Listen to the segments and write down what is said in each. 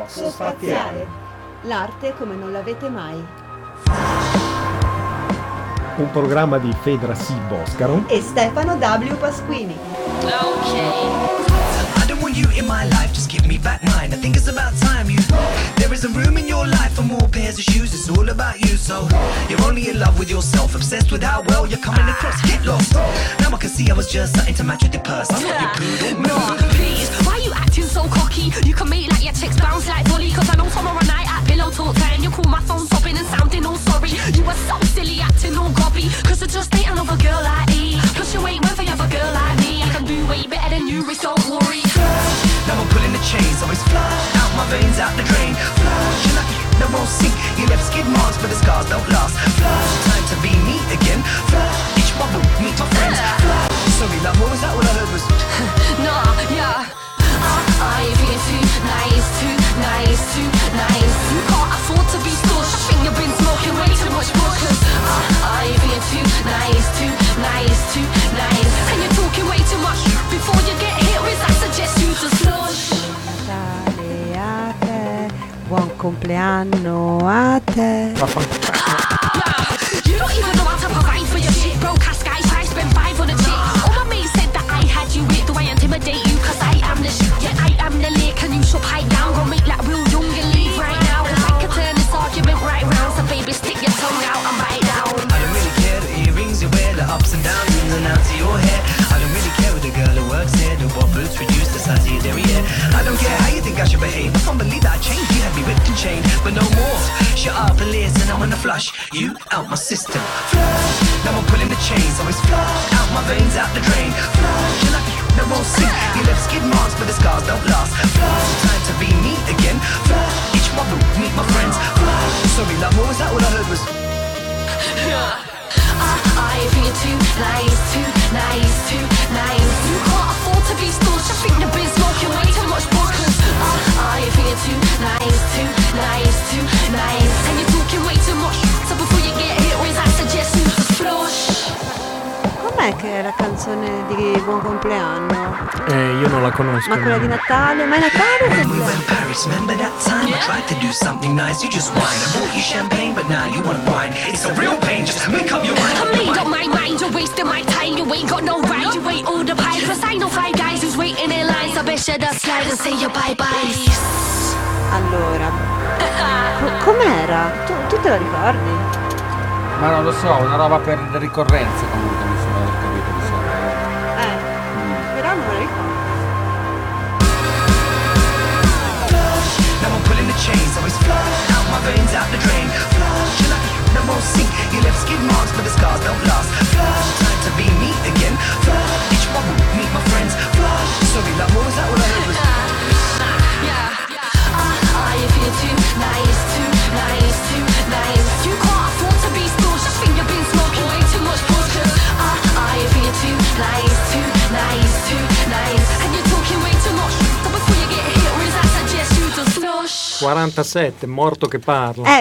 Coxo Spaziale. L'arte come non l'avete mai. Un programma di Fedra C. Boscaro e Stefano W. Pasquini. You in my life, just give me back mine. I think it's about time you. There isn't room in your life for more pairs of shoes. It's all about you, so you're only in love with yourself, obsessed with how well you're coming across. Get lost. Now I can see I was just something to match with your purse. I'm not your poodle. No, please, why you acting so cocky? You can make like your chicks bounce like volley. Cause I know tomorrow night at pillow talk time you call my phone sobbing and sounding all sorry. You were so silly acting all gobby. Cause I just ain't another girl like me. Plus you ain't one for other girl like me. I can do way better than you, Rich, don't worry. Now I'm pulling the chains, always flush out my veins, out the drain. Flush, you're lucky, that won't sink. You left skid marks, but the scars don't last. Flush, time to be me again. Flush, each bubble, meet my friends. Flush, sorry love, what was that? What I heard was nah, yeah. You're being too nice, too nice, too nice. You can't afford to be stush. I think you've been smoking way too much bush. You're being too nice, too nice, too nice. And you're talking way too much. Before you get hit with, I suggest you to slush. Natale a te, buon compleanno a te. You don't even know how to provide for your shit. Broke ass guys try to spend 5 on a chick. All my mates said that I had you with. Do I intimidate you? Cause I am the shit. Yeah, I am the lick. And you should pipe down. Go make like real young and leave right now. Cause I can turn this argument right round. So baby, stick your tongue out and bite down. I don't really care the earrings you wear, the ups and downs, ins and outs of your hair. I don't really care with the girl who works here, the what boots reduce the size of your derriere. I don't care how you think I should behave. I can't believe that I changed. You had me whipped and chained, but no more. Shut up and listen, I wanna flush you out my system. Flush, now I'm pulling the chains, always flush out my veins, out the drain. Flush, you're lucky, that won't sink. You left skid marks, but the scars don't last. Flush, time to be me again. Flush, each bubble, meet my friends. Flush, sorry love, what was that? What I heard was You're being too nice, too nice, too nice. You can't afford to be stush. I think you've been smoking way too much bush. You're being too nice, too nice, too nice. And you're talking way too much. So before you get hit with, I suggest you to flush. Com'è che è la canzone di buon compleanno? Io non la conosco. Ma quella di Natale? Ma è Natale o when we went compleanno? Paris, remember that time? I tried to do something nice, you just whine. I bought you champagne, but now you want wine. It's a real pain, just make up your mind. I made up my mind, you're wasting my time. You ain't got no right, you ain't all the pie. Plus I know 5 guys who's waiting in line. So best share that slide and say your bye-bye. Allora, com'era? Tu te la ricordi? Ma non lo so, una roba per le ricorrenze comunque mi sembra aver capito di solito. Però non me la ricordo. Now I'm pulling the chains, always flush out my veins, out the drain. Flush, you're lucky, that won't sink. You left skid marks, but the scars don't last. Flush, time to be me again. Flush, each bubble, meet my friends. Flush, sorry love, what was that? What I heard was You feel too nice, too nice, too nice. You can't afford to be stush. I think you've been smoking way too much bush. You feel too nice, too nice, too nice. And you're talking way too much. So before you get hit with, I suggest you to slush. 47, morto che parla.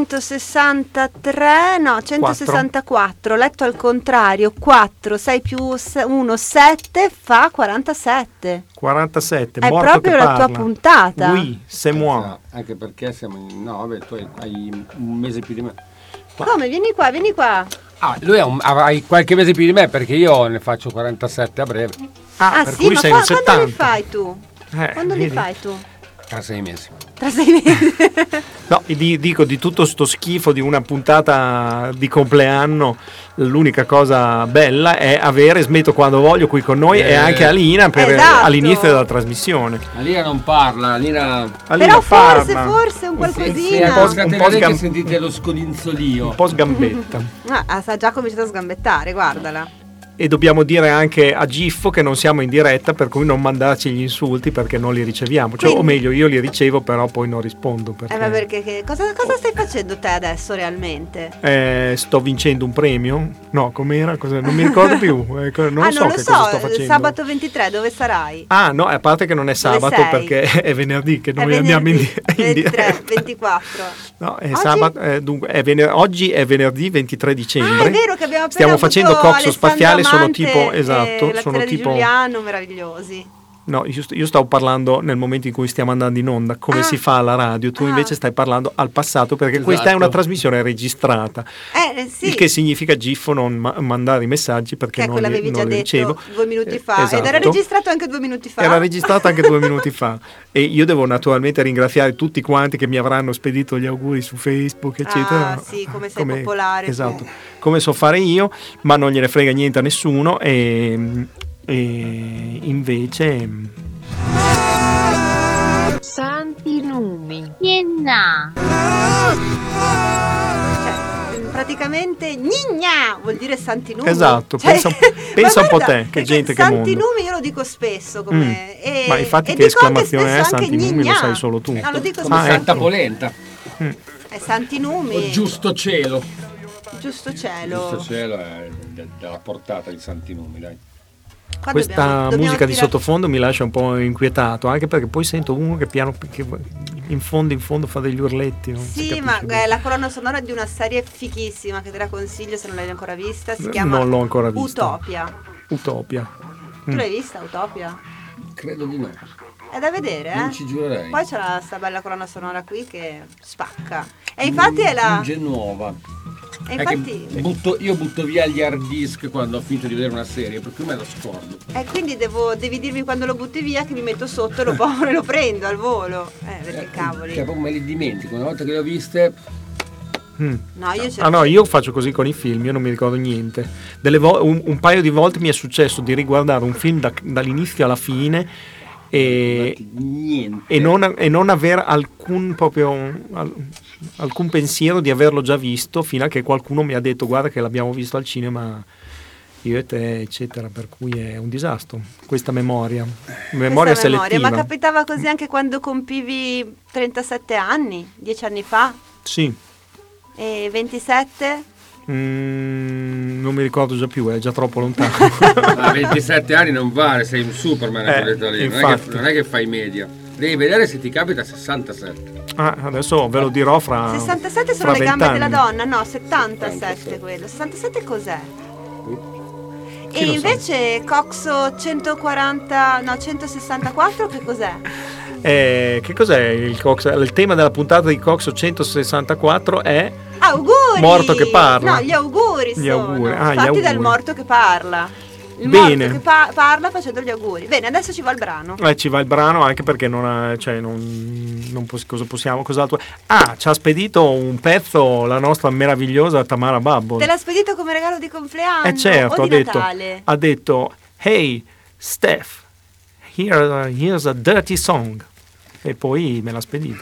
163, no, 164. Letto al contrario, 4, 6 più 1, 7 fa 47. 47, È morto proprio che la parla. tua puntata. Oui, c'est moi. Anche perché siamo in... No, vabbè, tu hai un mese più di me. Come? Vieni qua, vieni qua. Lui hai qualche mese più di me perché io ne faccio 47 a breve. Per sì, cui ma sei un quando 70. li fai tu? Quando li vedi? fai tu? Tra 6 mesi. Tra 6 mesi. No, dico di tutto sto schifo di una puntata di compleanno, l'unica cosa bella è avere Smetto quando voglio qui con noi e anche Alina Esatto. all'inizio della trasmissione. Alina non parla, Alina Però parla. forse un se qualcosina. scatenate sgam- sentite lo scodinzolio. Un po' sgambetta. Sta già cominciato a sgambettare, guardala. E dobbiamo dire anche a Giffo che non siamo in diretta, per cui non mandarci gli insulti perché non li riceviamo. Cioè, o meglio, io li ricevo, però poi non rispondo. Perché, Ma perché cosa stai facendo te adesso realmente? sto vincendo un premio? No, com'era? Non mi ricordo più. Non non so lo che so, cosa sto facendo. sabato 23 dove sarai? Ah no, a parte che non è sabato sei? perché è venerdì che È noi andiamo in 23, 24. No, è Oggi? sabato, dunque oggi è venerdì 23 dicembre. Ah, è vero che abbiamo appena Stiamo facendo avuto Coxo Spaziale, sono Alessandro tipo Amante e esatto, la sono di tipo Giuliano, meravigliosi. No, io stavo parlando nel momento in cui stiamo andando in onda, come si fa alla radio, tu invece stai parlando al passato, perché questa è una trasmissione registrata, sì. il che significa Giffo non mandare i messaggi perché Ecco, non l'avevi già li detto ricevo. 2 minuti fa, Esatto. ed era registrato anche 2 minuti fa. Era registrato anche 2 minuti fa, e io devo naturalmente ringraziare tutti quanti che mi avranno spedito gli auguri su Facebook, eccetera. Sì, come sei popolare. Esatto, come so fare io, ma non gliene frega niente a nessuno, e invece Santi numi. Nienna. Cioè, praticamente gnigna vuol dire santi numi. Esatto, Cioè, pensa un po' guarda, te, che gente che santi mondo. numi io lo dico spesso come Ma infatti e che dico anche esclamazione è spesso anche santi numi lo gnigna. sai solo tu. No, lo dico Come spesso. Santa Polenta. È santi numi. O Giusto Cielo. Giusto cielo. Giusto Cielo è della portata di Santi Numi, dai. Qua Questa dobbiamo musica di tirare- sottofondo mi lascia un po' inquietato, anche perché poi sento uno che che in fondo fa degli urletti. Non si Sì, capisce ma bene. la colonna sonora è di una serie fichissima che te la consiglio se non l'hai ancora vista. Si chiama Non l'ho ancora vista. Utopia. Tu l'hai vista Utopia? Credo di no. È da vedere, Non ci giurerei. Poi c'è sta bella colonna sonora qui che spacca. E infatti è la. Legge nuova. E È che infatti. io butto via gli hard disk quando ho finito di vedere una serie, per cui me lo scordo. E quindi devi dirmi quando lo butti via che mi metto sotto e lo prendo al volo. Perché cavoli. Cioè, proprio me li dimentico. Una volta che le ho viste, No, io Ah no, io faccio così con i film, io non mi ricordo niente. Un paio di volte mi è successo di riguardare un film dall'inizio alla fine niente. e non avere alcun pensiero di averlo già visto, fino a che qualcuno mi ha detto guarda che l'abbiamo visto al cinema io e te, eccetera, per cui è un disastro questa memoria selettiva. Ma capitava così anche quando compivi 37 anni, 10 anni fa? Sì. E 27? Non mi ricordo già più, è già troppo lontano. A 27 anni non vale, sei un Superman a quell'età lì. Non è che fai media. Devi vedere se ti capita 67. Adesso ve lo dirò fra 67 sono fra le gambe 20 della anni. donna, no, 77 quello. 67 cos'è? Chi E lo invece Coxo 164 che cos'è? Che cos'è il tema della puntata di Coxo 164 è Auguri! Morto che parla. No, gli auguri Gli sono auguri. Gli fatti auguri. dal morto che parla. Il Bene. morto che parla facendo gli auguri. Bene, adesso ci va il brano. ci va il brano, anche perché cos'altro. Ci ha spedito un pezzo la nostra meravigliosa Tamara Babbo. Te l'ha spedito come regalo di compleanno Certo, o di Natale? ha detto hey Steph, here's a dirty song, e poi me l'ha spedito.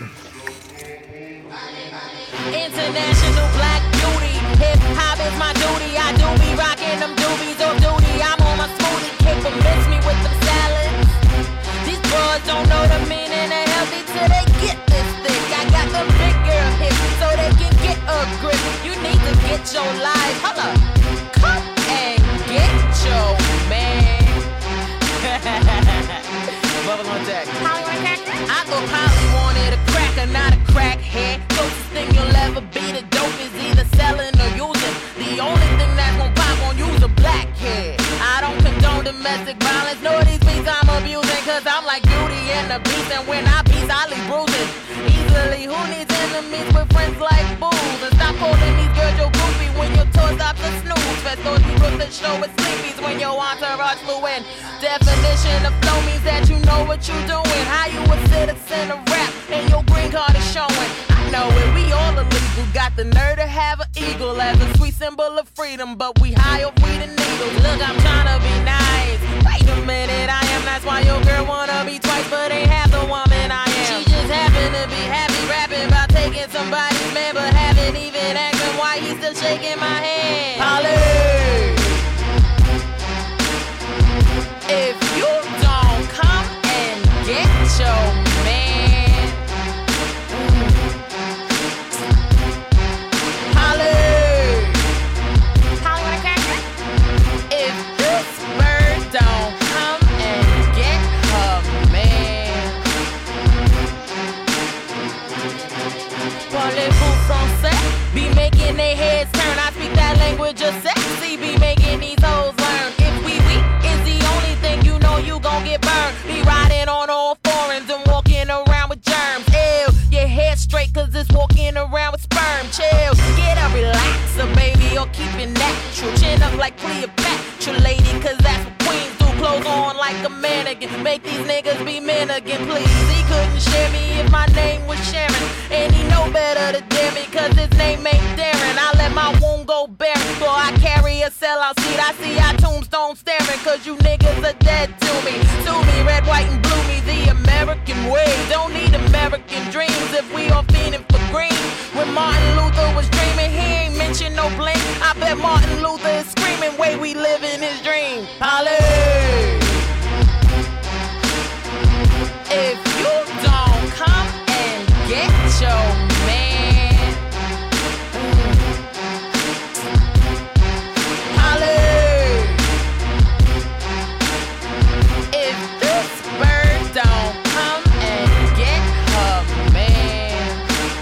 International black beauty, hip hop is my duty. I do be rocking them doobies off duty. I'm on my smoothie kick, but miss me with them salads. These boys don't know the meaning of healthy till they get this thick. I got the big girl hips so they can get a grip. You need to get your life, hold up, come and get your man. Bubble on deck. I thought Polly wanted a cracker, not a crackhead. Closest thing you'll ever be to dope is either selling or using. The only thing that's gon' pop on you's a blackhead. I don't condone domestic violence, nor these beats I'm abusing. Cause I'm like Beauty and the Beast, and when I beat, I leave bruising easily. Who needs enemies with friends like booze? And stop calling these girls your groupie when your tour stops to snooze. Fast on these books that show with sleepies when your entourage flew in. Definition of flow means that you know what you doing. How you a citizen of rap and your green card is showing. I know it, we all illegal. Got the nerve to have an eagle as a sweet symbol of freedom, but we high off weed and needles. Look, I'm tryna be nice. Wait a minute, I am. That's why your girl wanna be twice, but ain't half the woman I am. She just happened to be happy rapping about taking somebody's man, but haven't even asked him why he's still shaking my hand. Polly! If you don't come and get your man, Holly, wanna crack it? If this bird don't come and get her man, parlez-vous français? Be making their heads turn. I speak that language of sexy. Be making these hoes learn. If we is the only thing you like Cleopatra, lady, cause that's what queens do. Clothes on like a mannequin, make these niggas be men again, please. He couldn't share me if my name was Sharon, and he know better to dare me, cause his name ain't Darren. I let my wound go barren, so I carry a sellout seat. I see our tombstone staring, cause you niggas are dead to me. Sue me, red, white, and blue me, the American way. Don't need American dreams if we all fiending for green. When Martin Luther was dreaming, he ain't mention no blame. I bet Martin Luther is screaming, way we live in his dream. Polly! If you don't come and get your man, Polly! If this bird don't come and get her man,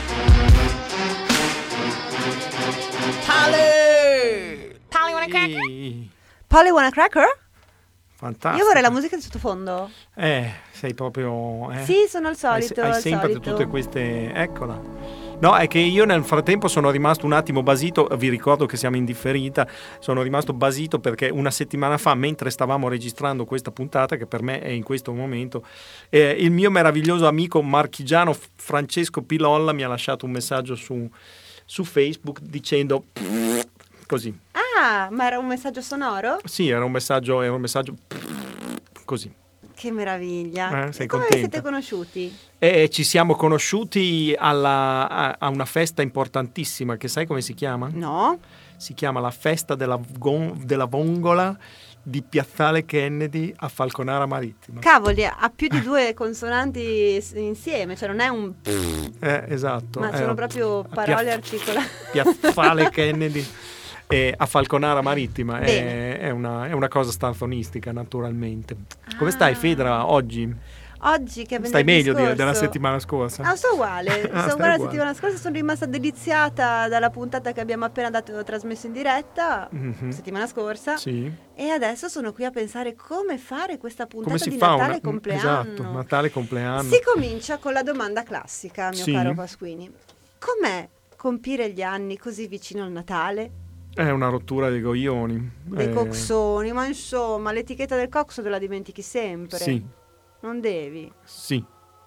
Polly! Polly wanna cracker? Polly wanna cracker? Fantastico. Io vorrei la musica di sottofondo. Sei proprio... Sì, sono al solito. Hai al sempre solito. tutte queste... Eccola. No, è che io nel frattempo sono rimasto un attimo basito, vi ricordo che siamo in differita, sono rimasto basito perché una settimana fa, mentre stavamo registrando questa puntata, che per me è in questo momento, il mio meraviglioso amico marchigiano Francesco Pilolla mi ha lasciato un messaggio su Facebook dicendo così. Ah, ma era un messaggio sonoro? Sì, era un messaggio così. Che meraviglia. Sei E come contenta? siete conosciuti? Ci siamo conosciuti a una festa importantissima, che sai come si chiama? No. Si chiama la festa della vongola di Piazzale Kennedy a Falconara Marittima. Cavoli, ha più di 2 consonanti insieme, cioè non è un... Esatto. Ma sono proprio parole articolate. Piazzale Kennedy a Falconara Marittima è una cosa stanzonistica, naturalmente. Come stai, Fedra, oggi? Oggi che stai meglio scorso... della settimana scorsa? Sto uguale. La uguale. settimana scorsa sono rimasta deliziata dalla puntata che abbiamo appena trasmesso in diretta, settimana scorsa. Sì. E adesso sono qui a pensare come fare questa puntata Come si di fa Natale compleanno. Esatto, Natale compleanno. Si comincia con la domanda classica, mio Sì. caro Pasquini. Com'è compiere gli anni così vicino al Natale? È una rottura dei coglioni. Dei coxoni, ma insomma, l'etichetta del coxo te la dimentichi sempre. Sì. Non devi. Sì.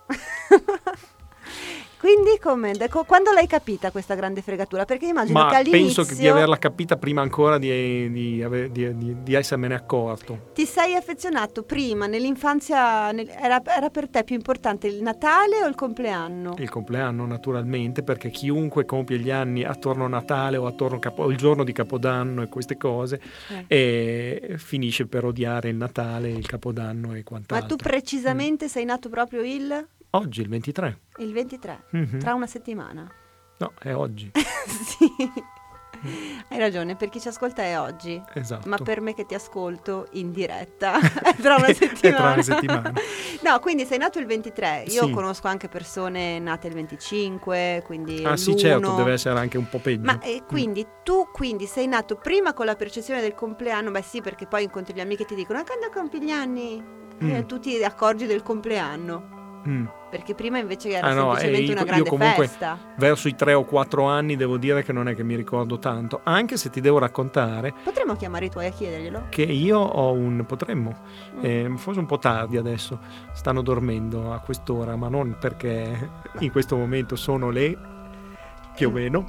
Quindi quando l'hai capita questa grande fregatura? Perché immagino che all'inizio... penso di averla capita prima ancora di essermene accorto. Ti sei affezionato prima, nell'infanzia, era per te più importante il Natale o il compleanno? Il compleanno, naturalmente, perché chiunque compie gli anni attorno a Natale o attorno o il giorno di Capodanno e queste cose e finisce per odiare il Natale, il Capodanno e quant'altro. Ma tu precisamente sei nato proprio Oggi, il 23. Il 23, tra una settimana. No, è oggi. Sì, hai ragione, per chi ci ascolta è oggi. Esatto. Ma per me che ti ascolto in diretta è tra una settimana. È tra una settimana. No, quindi sei nato il 23. Io Sì. conosco anche persone nate il 25, quindi Sì, l'1. certo, deve essere anche un po' peggio. Ma quindi tu sei nato prima con la percezione del compleanno? Beh sì, perché poi incontri gli amici che ti dicono quando compi gli anni? Tu ti accorgi del compleanno. Perché prima invece era semplicemente una grande io comunque, festa. Verso i 3 o 4 anni devo dire che non è che mi ricordo tanto, anche se ti devo raccontare Potremmo chiamare i tuoi a chiederglielo? che io ho potremmo, forse un po' tardi adesso, stanno dormendo a quest'ora, ma non perché in questo momento sono le più o meno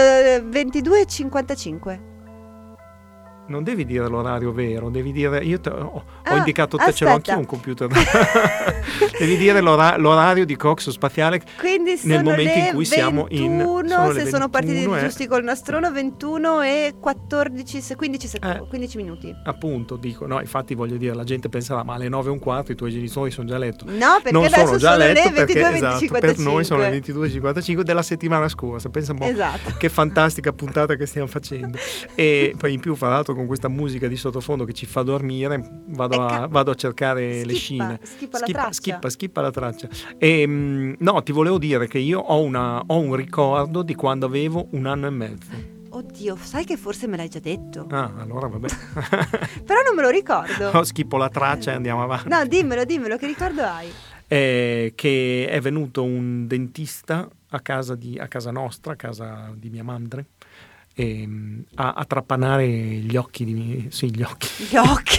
22:55. Non devi dire l'orario vero, devi dire ho indicato te, ce l'ho anch'io un computer. Devi dire l'orario di Coxo Spaziale. Quindi sono nel momento le in cui siamo 21, se sono 21, partiti giusti col nastrono, 21 e 15 minuti. Appunto, dico, no, infatti voglio dire, la gente penserà, ma alle 9:15 i tuoi genitori sono già a letto. No, perché non adesso sono già a sono letto le perché 22:55. per noi sono le 22:55 della settimana scorsa. Pensa un po', Esatto. che fantastica puntata che stiamo facendo. E poi in più, fra l'altro, con questa musica di sottofondo che ci fa dormire, vado a cercare le scene. Skippa la traccia. No, ti volevo dire che io ho un ricordo di quando avevo 1 anno e mezzo. Oddio, sai che forse me l'hai già detto. Ah, allora vabbè. Però non me lo ricordo. Schippo la traccia e andiamo avanti. No, dimmelo, che ricordo hai? Che è venuto un dentista a casa nostra, a casa di mia madre, a trapanare gli occhi gli occhi. Gli occhi.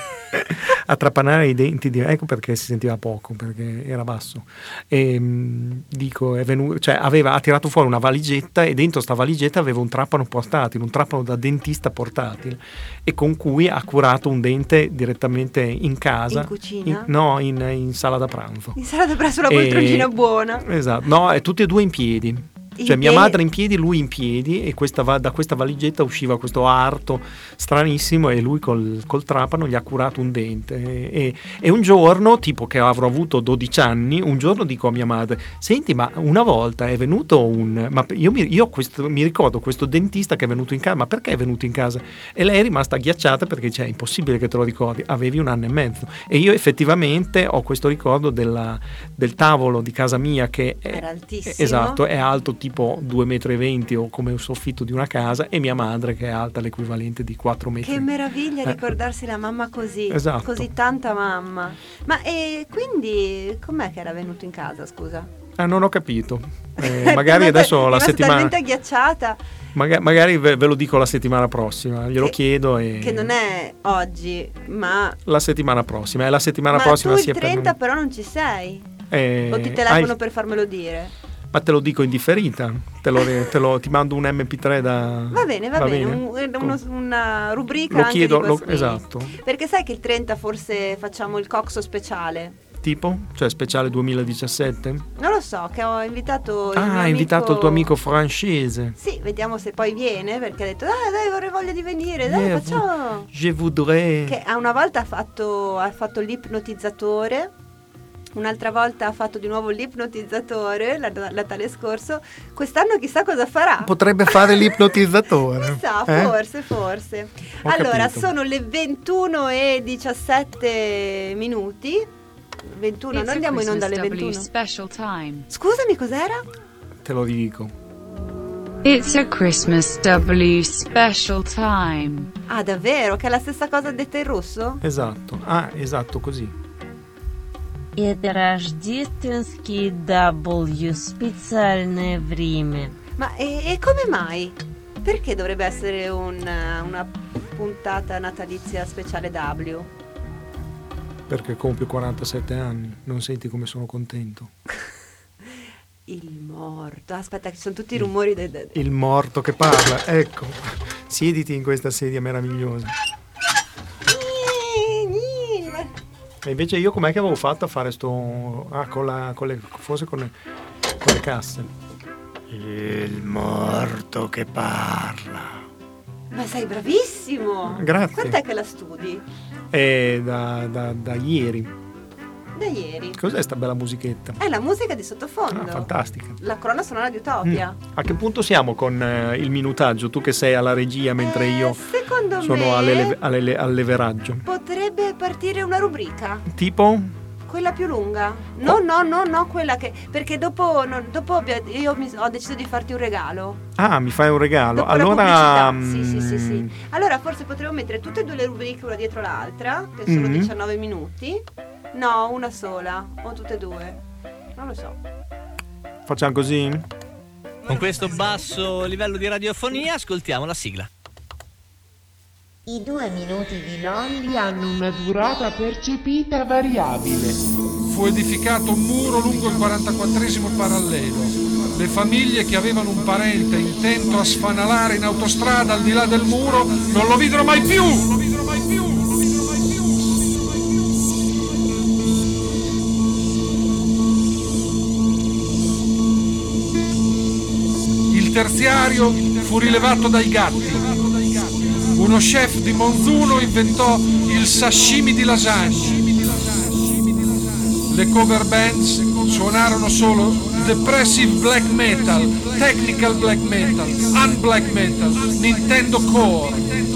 A trapanare i denti, ecco perché si sentiva poco, perché era basso. Dico, è venuto, cioè ha tirato fuori una valigetta e dentro sta valigetta aveva un trapano portatile, un trapano da dentista portatile, e con cui ha curato un dente direttamente in casa. In cucina? In sala da pranzo. In sala da pranzo, una poltroncina buona. Esatto, no, e tutti e due in piedi. Cioè mia madre in piedi, lui in piedi, e da questa valigetta usciva questo arto stranissimo, e lui col trapano gli ha curato un dente. E un giorno, tipo che avrò avuto 12 anni, un giorno dico a mia madre: senti, ma una volta è venuto mi ricordo questo dentista che è venuto in casa, ma perché è venuto in casa? E lei è rimasta agghiacciata, perché è impossibile che te lo ricordi, avevi 1 anno e mezzo. E io effettivamente ho questo ricordo del tavolo di casa mia, che era altissimo. Esatto, è alto tipo 2,20 m o come un soffitto di una casa, e mia madre che è alta l'equivalente di 4 metri. Che meraviglia ricordarsi la mamma così, esatto. Così tanta mamma. Ma e quindi com'è che era venuto in casa, scusa? Non ho capito. Magari adesso la settimana talmente agghiacciata. Magari ve lo dico la settimana prossima, glielo chiedo. Che non è oggi, ma la settimana prossima. È la settimana ma prossima. Tu il 30 però non ci sei. O ti telefono per farmelo dire? Ma te lo dico in differita, ti mando un MP3 da... Va bene. Una rubrica lo anche chiedo, di questo esatto. Perché sai che il 30 forse facciamo il Coxo speciale. Tipo? Cioè speciale 2017? Non lo so, che ho invitato hai invitato il tuo amico francese. Sì, vediamo se poi viene, perché ha detto dai vorrei voglia di venire, dai facciamo. Je voudrais. Che una volta ha fatto l'ipnotizzatore. Un'altra volta ha fatto di nuovo l'ipnotizzatore Natale scorso. Quest'anno chissà cosa farà. Potrebbe fare l'ipnotizzatore. Chissà, forse. Ho allora, capito. sono le 21:17 minuti. 21, noi andiamo in onda alle 21. Scusami, cos'era? Te lo dico. It's a Christmas W special time. Ah, davvero? Che è la stessa cosa detta in russo? Esatto. Esatto, così. Это рождественский W специальное время. Ma e come mai? Perché dovrebbe essere una puntata natalizia speciale W? Perché compio 47 anni, non senti come sono contento? Il morto, aspetta che ci sono tutti i rumori Il morto che parla, ecco, siediti in questa sedia meravigliosa. E invece io com'è che avevo fatto a fare forse con le casse? Il morto che parla. Ma sei bravissimo! Grazie. Quant'è che la studi? Da ieri. Da ieri. Cos'è sta bella musichetta? È la musica di sottofondo. Fantastica. La colonna sonora di Utopia. A che punto siamo con il minutaggio? Tu che sei alla regia mentre io sono all'alleveraggio. Potrebbe partire una rubrica. Tipo? Quella più lunga. No, quella che... Perché dopo io ho deciso di farti un regalo. Mi fai un regalo? Dopo allora... Sì. Allora forse potremmo mettere tutte e due le rubriche una dietro l'altra, che sono 19 minuti. No, una sola. O tutte e due. Non lo so. Facciamo così? Con questo basso livello di radiofonia ascoltiamo la sigla. I 2 minuti di Lolli hanno una durata percepita variabile. Fu edificato un muro lungo il 44° parallelo. Le famiglie che avevano un parente intento a sfanalare in autostrada al di là del muro non lo videro mai più. Il terziario fu rilevato dai gatti. Uno chef di Monzuno inventò il sashimi di lasagne. Le cover bands suonarono solo depressive black metal, technical black metal, un-black metal, Nintendo Core.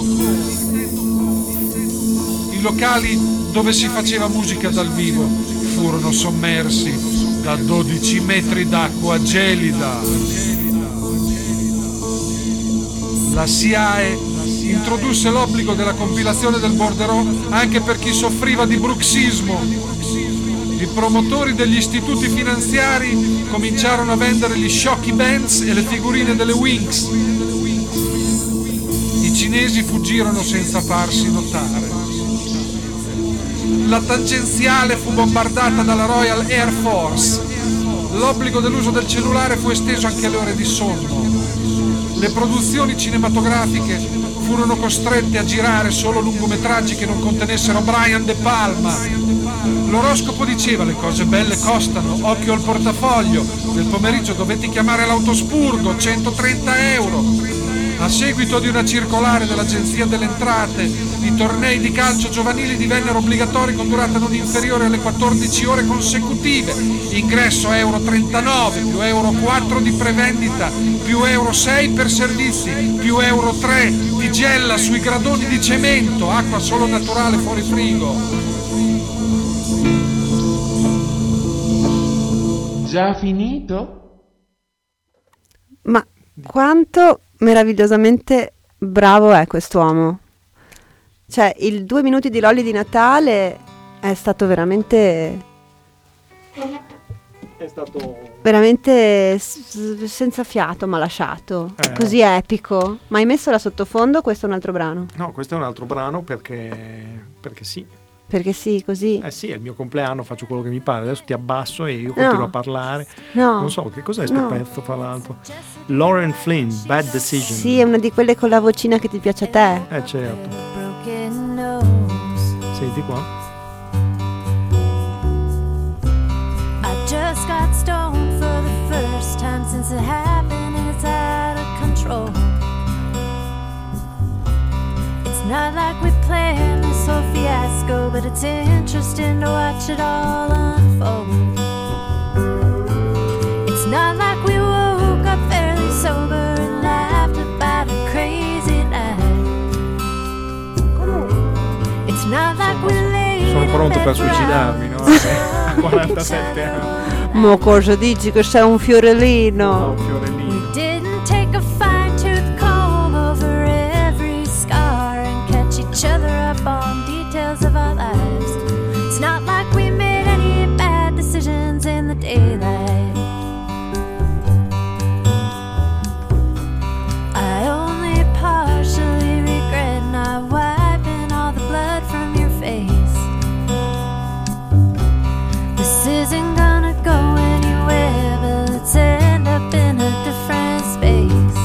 I locali dove si faceva musica dal vivo furono sommersi da 12 metri d'acqua gelida. La SIAE introdusse l'obbligo della compilazione del bordereau anche per chi soffriva di bruxismo. I promotori degli istituti finanziari cominciarono a vendere gli Shocky Bands e le figurine delle Winx. cinesi fuggirono senza farsi notare. La tangenziale fu bombardata dalla Royal Air Force. L'obbligo dell'uso del cellulare fu esteso anche alle ore di sonno. Le produzioni cinematografiche furono costrette a girare solo lungometraggi che non contenessero Brian De Palma. L'oroscopo diceva: le cose belle costano, occhio al portafoglio. Nel pomeriggio dovetti chiamare l'autospurgo, 130 euro. A seguito di una circolare dell'Agenzia delle Entrate, i tornei di calcio giovanili divennero obbligatori con durata non inferiore alle 14 ore consecutive. Ingresso euro 39, più euro 4 di prevendita, più euro 6 per servizi, più euro 3 di gella sui gradoni di cemento, acqua solo naturale fuori frigo. Già finito? Ma quanto meravigliosamente bravo è quest'uomo. Cioè, il 2 minuti di Lolli di Natale è stato veramente senza fiato, ma lasciato. Così epico. Ma hai messo la sottofondo? Questo è un altro brano? No, questo è un altro brano perché sì. Perché sì, così. Sì, è il mio compleanno, faccio quello che mi pare. Adesso ti abbasso e io continuo a parlare. No. Non so, che cos'è questo pezzo, fra l'altro? Lauren Flynn, Bad Decision. Sì, è una di quelle con la vocina che ti piace a te. Certo. Senti qua. I just got stoned for the first time since it happened and it's out of control. It's not like we planned this whole fiasco, but it's interesting to watch it all unfold. It's not like we woke up fairly sober and laughed about a crazy night. It's not like we laid Sono pronto per suicidarmi, no? A 47 anni. Ma cosa dici che sei un fiorellino? Un fiorellino. We didn't take a fine-tooth comb over every scar and catch each other up on details of our lives. It's not like we made any bad decisions in the daylight. I only partially regret not wiping all the blood from your face. This isn't gonna go anywhere, but let's end up in a different space.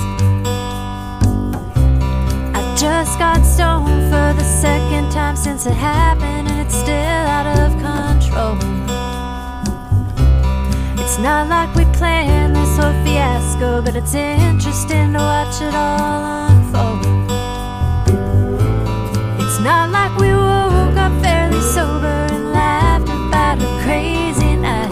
I just got stoned for the second time since it happened, and it's still out of control. It's not like we planned this whole fiasco, but it's interesting to watch it all unfold. It's not like we woke up fairly sober and laughed about a crazy night.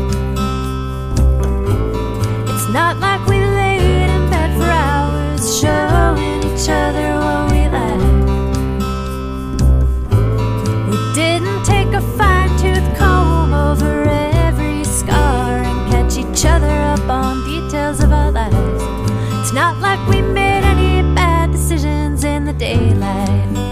It's not like we laid in bed for hours showing each other what we like. We didn't take a fine-tooth comb over every scar and catch each other up on details of our lives. It's not like we made any bad decisions in the daylight.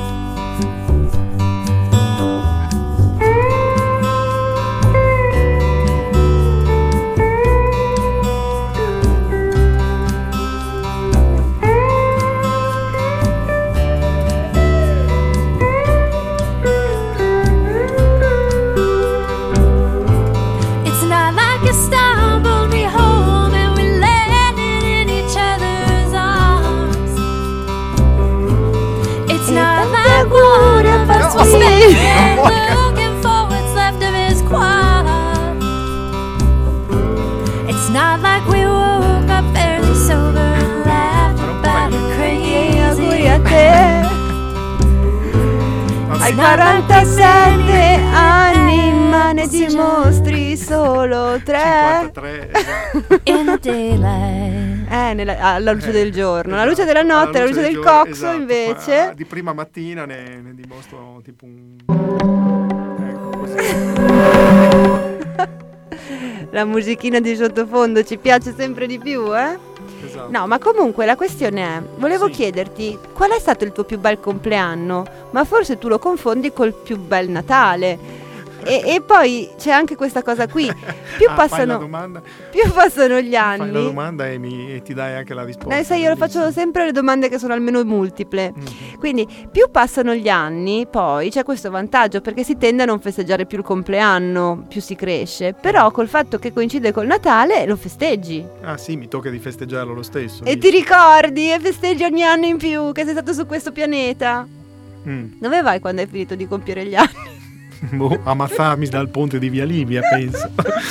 Looking for what's left of his quad. It's not like we woke up fairly sober and laughed about a crazy night. Hai 47 anni, ma ne dimostri solo 3. 53. In the daylight. Alla luce del giorno, alla luce della notte, alla luce del coxo, esatto, invece. Di prima mattina ne dimostro tipo un. Ecco così. La musichina di sottofondo ci piace sempre di più, eh? Esatto. No, ma comunque la questione è, volevo chiederti qual è stato il tuo più bel compleanno, ma forse tu lo confondi col più bel Natale. E poi c'è anche questa cosa qui. Più passano gli anni. Fai la domanda e ti dai anche la risposta. Sai, io faccio sempre le domande che sono almeno multiple. Quindi più passano gli anni, poi c'è questo vantaggio, perché si tende a non festeggiare più il compleanno, più si cresce. Però col fatto che coincide col Natale lo festeggi. Ah sì, mi tocca di festeggiarlo lo stesso. E ti ricordi e festeggi ogni anno in più che sei stato su questo pianeta. Dove vai quando hai finito di compiere gli anni? Ammazzarmi dal ponte di Via Libia, penso.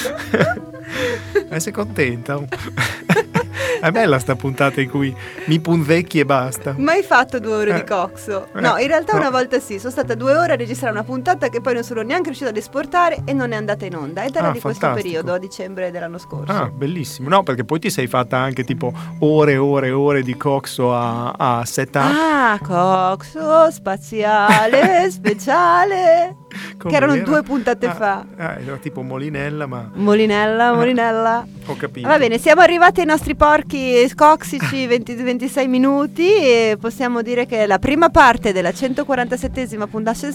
Sei contenta? È bella sta puntata in cui mi punzecchi e basta. Mai fatto 2 ore di Coxo? No, in realtà una volta sì. Sono stata 2 ore a registrare una puntata che poi non sono neanche riuscita ad esportare e non è andata in onda. Ed era di questo periodo, a dicembre dell'anno scorso. Ah, bellissimo. No, perché poi ti sei fatta anche tipo ore di Coxo a setup. Ah, Coxo spaziale speciale. Che erano 2 puntate fa. Era tipo Molinella, ma... Molinella. Ho capito. Va bene, siamo arrivati ai nostri porchi coxici 26 minuti e possiamo dire che la prima parte della 147esima puntata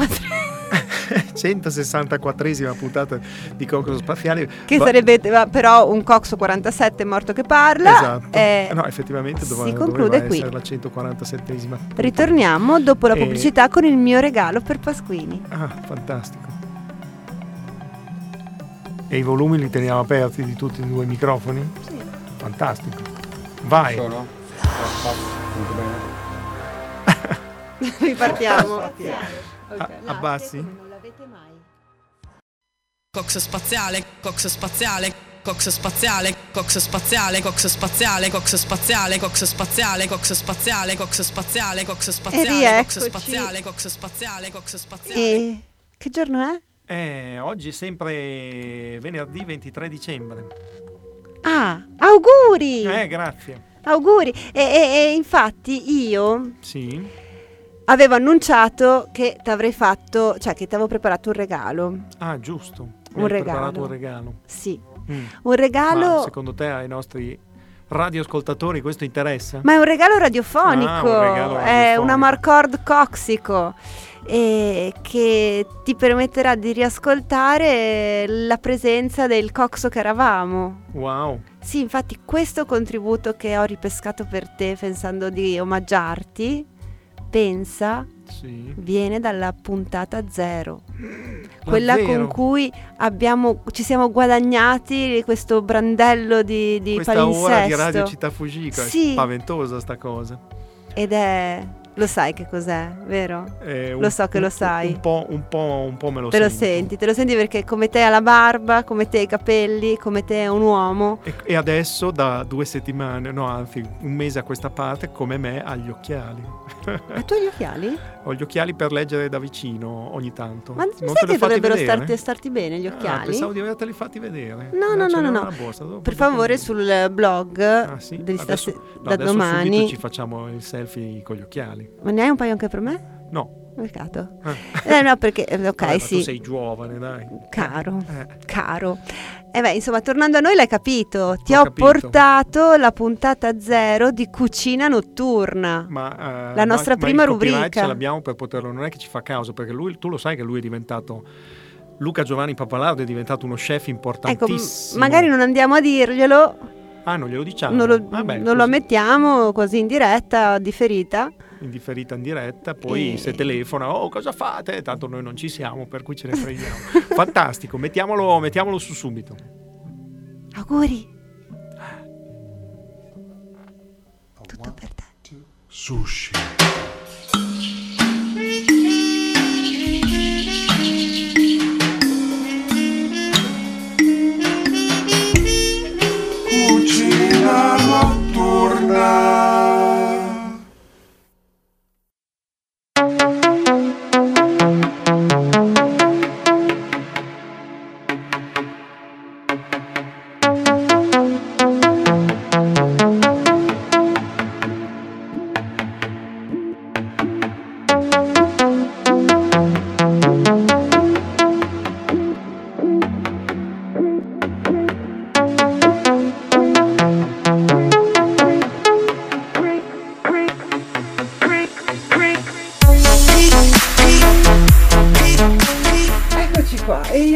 164esima puntata di Coxo Spaziale, che sarebbe però un Coxo 47 morto che parla. Esatto. No, effettivamente si conclude qui. Essere la 147esima. Ritorniamo dopo la pubblicità con il mio regalo per Pasquini. Ah, fantastico. E i volumi li teniamo aperti di tutti e 2 i microfoni? Sì. Fantastico. Vai. Sono? Ripartiamo. Okay. Abbassi? Non l'avete mai. Coxo spaziale, Coxo spaziale, Coxo spaziale, Coxo spaziale, Coxo spaziale, Coxo spaziale, Coxo spaziale, Coxo spaziale, Coxo spaziale, Coxo spaziale, Coxo spaziale, Coxo spaziale, Coxo spaziale. E che giorno è? Oggi è sempre venerdì 23 dicembre. Ah, auguri! Grazie. Auguri. E infatti io avevo annunciato che ti avrei fatto, cioè che ti avevo preparato un regalo. Ah, giusto. Preparato un regalo. Sì. Un regalo. Ma secondo te ai nostri radioascoltatori questo interessa? Ma è un regalo radiofonico. È un amarcord coxico. Che ti permetterà di riascoltare la presenza del Coxo che eravamo. Wow. Sì, infatti questo contributo che ho ripescato per te pensando di omaggiarti, viene dalla puntata 0. Quella con cui ci siamo guadagnati questo brandello di questa palinsesto. Questa ora di Radio Città Fugica, sì. È spaventosa sta cosa. Ed è... Lo sai che cos'è, vero? Lo so che lo sai. Un po' me lo te lo senti perché come te ha la barba, come te ha i capelli, come te è un uomo. E adesso da 2 settimane, no anzi un mese a questa parte, come me ha gli occhiali. Ma tu hai gli occhiali? Ho gli occhiali per leggere da vicino ogni tanto. Ma non sai che dovrebbero starti bene gli occhiali? Pensavo di averteli fatti vedere. No. Per favore sul blog da domani subito ci facciamo il selfie con gli occhiali. Ma ne hai un paio anche per me? No. Peccato. No, perché sì. Tu sei giovane, dai. Caro. Insomma, tornando a noi, l'hai capito. Ti ho portato la puntata 0 di Cucina Notturna. La nostra prima rubrica. Ce l'abbiamo per poterlo, non è che ci fa caso, perché tu lo sai che lui è diventato Luca Giovanni Papalardo, è diventato uno chef importantissimo. Ecco, magari non andiamo a dirglielo. Ah, non glielo diciamo? Non lo ammettiamo così in diretta, differita. In differita, in diretta, poi se telefona, cosa fate? Tanto noi non ci siamo, per cui ce ne freghiamo. Fantastico, mettiamolo su subito. Auguri. Tutto per te. Sushi. Cucina notturna.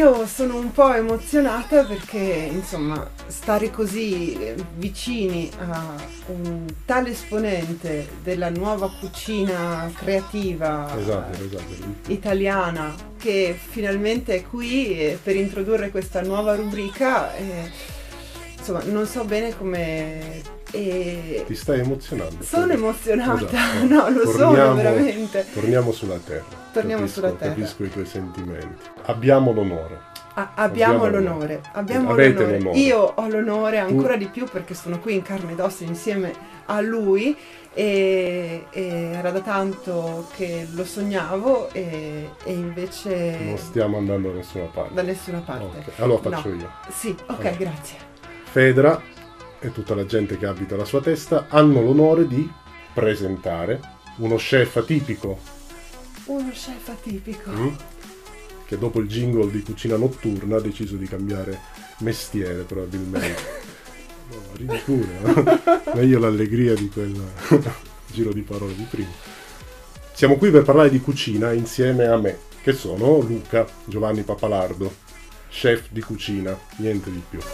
io sono un po' emozionata perché insomma stare così vicini a un tale esponente della nuova cucina creativa italiana che finalmente è qui per introdurre questa nuova rubrica, insomma non so bene come... Ti stai emozionando? Sono emozionata, no, sono veramente. Torniamo sulla terra. Capisco i tuoi sentimenti. Abbiamo l'onore. Abbiamo l'onore. Io ho l'onore ancora di più perché sono qui in carne ed ossa insieme a lui e era da tanto che lo sognavo e invece... Non stiamo andando da nessuna parte. Da nessuna parte. Okay. Allora faccio io. Sì, ok, grazie. Fedra e tutta la gente che abita la sua testa hanno l'onore di presentare uno chef atipico. Uno chef atipico. Che dopo il jingle di Cucina Notturna ha deciso di cambiare mestiere probabilmente. No, ridi pure, meglio l'allegria di quel giro di parole di prima. Siamo qui per parlare di cucina insieme a me, che sono Luca Giovanni Papalardo, chef di cucina, niente di più.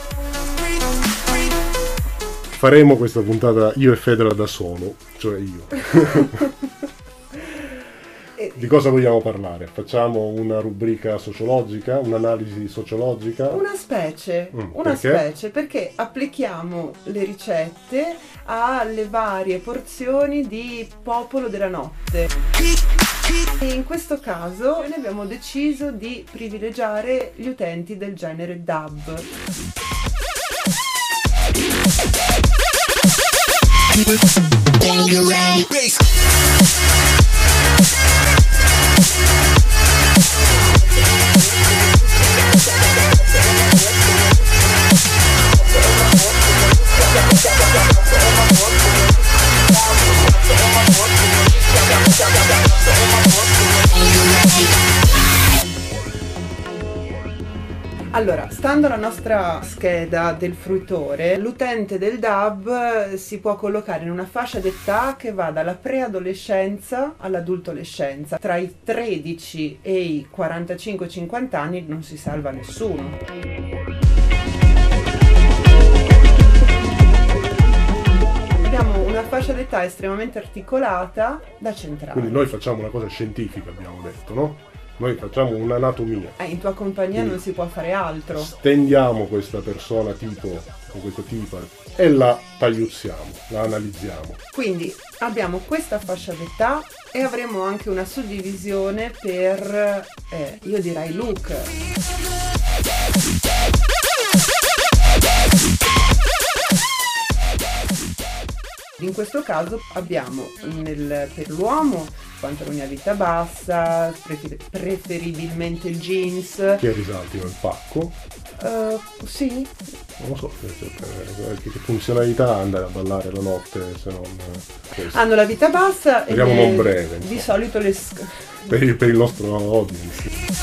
Faremo questa puntata io e Fedra da solo, cioè io. Di cosa vogliamo parlare? Facciamo una rubrica sociologica, un'analisi sociologica? Una specie, perché applichiamo le ricette alle varie porzioni di Popolo della Notte. E in questo caso ne abbiamo deciso di privilegiare gli utenti del genere dub. Allora, stando alla nostra scheda del fruitore, l'utente del dub si può collocare in una fascia d'età che va dalla preadolescenza all'adultolescenza. Tra i 13 e i 45-50 anni non si salva nessuno. Abbiamo una fascia d'età estremamente articolata da centrale. Quindi noi facciamo una cosa scientifica, abbiamo detto, no? Noi facciamo un'anatomia. In tua compagnia non si può fare altro. Stendiamo questa persona tipo o questo tipo e la tagliuzziamo, la analizziamo. Quindi abbiamo questa fascia d'età e avremo anche una suddivisione per, io direi look. In questo caso abbiamo per l'uomo pantaloni a vita bassa, preferibilmente il jeans. Che risaltino il pacco. Sì. Non lo so, che funzionalità andare a ballare la notte se non questo. Hanno la vita bassa e non breve. Di solito le per il nostro audience.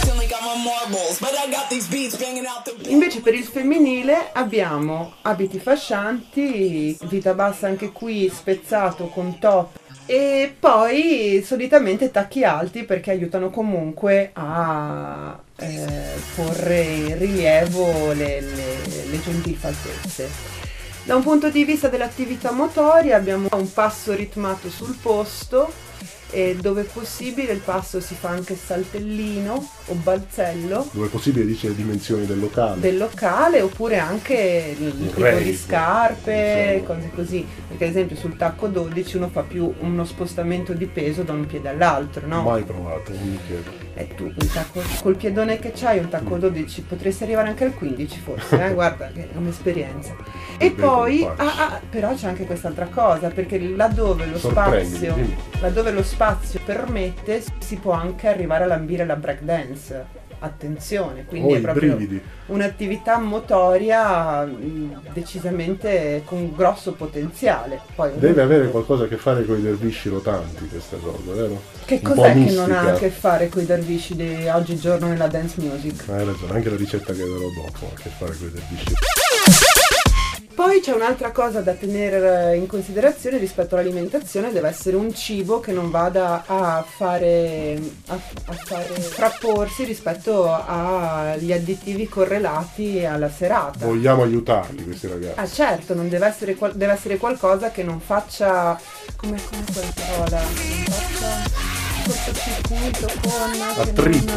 Invece per il femminile abbiamo abiti fascianti, vita bassa anche qui spezzato con top e poi solitamente tacchi alti perché aiutano comunque a porre in rilievo le gentili falsezze. Da un punto di vista dell'attività motoria abbiamo un passo ritmato sul posto e dove è possibile il passo si fa anche saltellino o balzello. Dove è possibile dice le dimensioni del locale. Del locale oppure anche il tipo di scarpe, cose così. Perché ad esempio sul tacco 12 uno fa più uno spostamento di peso da un piede all'altro, no? Mai provato, non mi chiedo. E tu un tacco, col piedone che c'hai un tacco 12 potresti arrivare anche al 15 forse, guarda che è un'esperienza. E poi però c'è anche quest'altra cosa, perché laddove lo spazio permette si può anche arrivare a lambire la break dance. Attenzione, quindi è proprio un'attività motoria decisamente con grosso potenziale. Poi deve avere qualcosa a che fare con i dervisci rotanti questa cosa, vero? Che cos'è che non ha a che fare con i dervisci di oggigiorno nella dance music? Hai ragione, anche la ricetta che darò dopo ha a che fare con i dervisci. Poi c'è un'altra cosa da tenere in considerazione rispetto all'alimentazione: deve essere un cibo che non vada a fare frapporsi rispetto agli additivi correlati alla serata. Vogliamo aiutarli questi ragazzi. Ah certo, non deve essere, deve essere qualcosa che non faccia come quella parola, non faccia cortocircuito con attrito,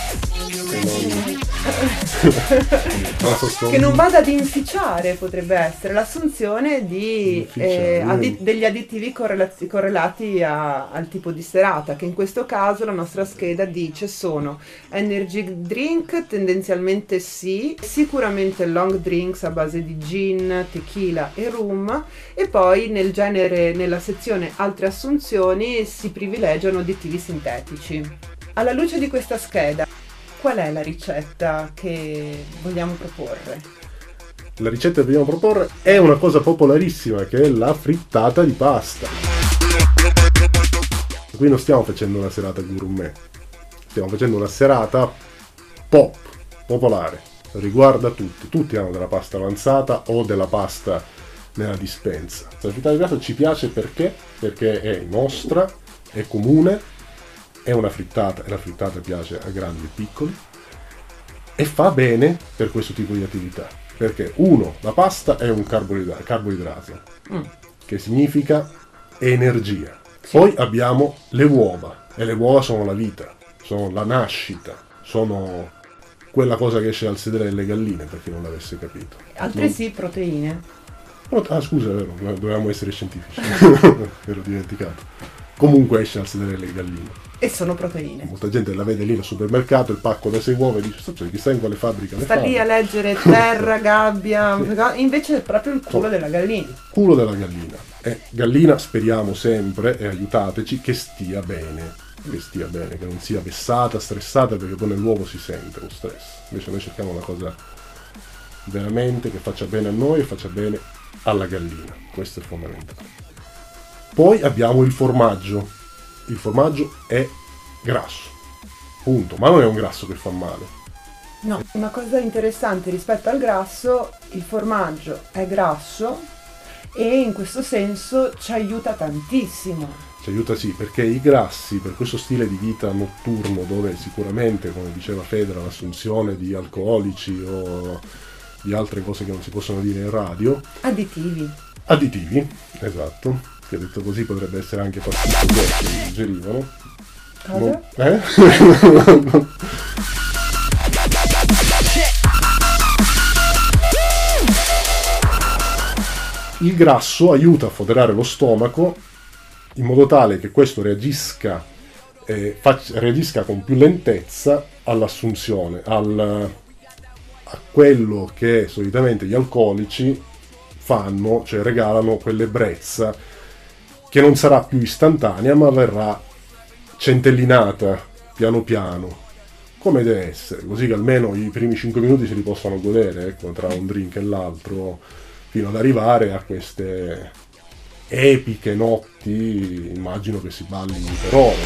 che non vada ad inficiare, potrebbe essere l'assunzione di degli additivi correlati al tipo di serata, che in questo caso la nostra scheda dice sono energy drink, tendenzialmente sì, sicuramente long drinks a base di gin, tequila e rum, e poi nel genere, nella sezione altre assunzioni, si privilegiano additivi sintetici. Alla luce di questa scheda, qual è la ricetta che vogliamo proporre? La ricetta che vogliamo proporre è una cosa popolarissima, che è la frittata di pasta. Qui non stiamo facendo una serata gourmet, stiamo facendo una serata popolare, riguarda tutti hanno della pasta avanzata o della pasta nella dispensa. La frittata di pasta ci piace perché è nostra, è comune, è una frittata, e la frittata piace a grandi e piccoli, e fa bene per questo tipo di attività, perché la pasta è un carboidrato, che significa energia. Sì. Poi abbiamo le uova, e le uova sono la vita, sono la nascita, sono quella cosa che esce dal sedere delle galline, per chi non l'avesse capito. Altresì proteine. Scusa, è vero, dovevamo essere scientifici, ero dimenticato. Comunque esce dal sedere delle galline. E sono proteine. Molta gente la vede lì al supermercato, il pacco da 6 uova, e dice chissà in quale fabbrica sta lì a leggere terra, gabbia, invece è proprio il culo della gallina. Culo della gallina. E gallina, speriamo sempre, e aiutateci, che stia bene, che non sia vessata, stressata, perché poi nell'uovo si sente lo stress. Invece noi cerchiamo una cosa veramente che faccia bene a noi e faccia bene alla gallina. Questo è fondamentale. Poi abbiamo il formaggio. Il formaggio è grasso, punto, ma non è un grasso che fa male. No, una cosa interessante rispetto al grasso: il formaggio è grasso e in questo senso ci aiuta tantissimo. Ci aiuta sì, perché i grassi, per questo stile di vita notturno, dove sicuramente, come diceva Fedra, l'assunzione di alcolici o di altre cose che non si possono dire in radio. Additivi, esatto. Che detto così potrebbe essere anche partito questo che suggerivano. Il grasso aiuta a foderare lo stomaco in modo tale che questo reagisca con più lentezza all'assunzione, a quello che solitamente gli alcolici fanno, cioè regalano quell'ebbrezza che non sarà più istantanea, ma verrà centellinata piano piano, come deve essere, così che almeno i primi 5 minuti se li possano godere, ecco, tra un drink e l'altro, fino ad arrivare a queste epiche notti, immagino che si balli per ore.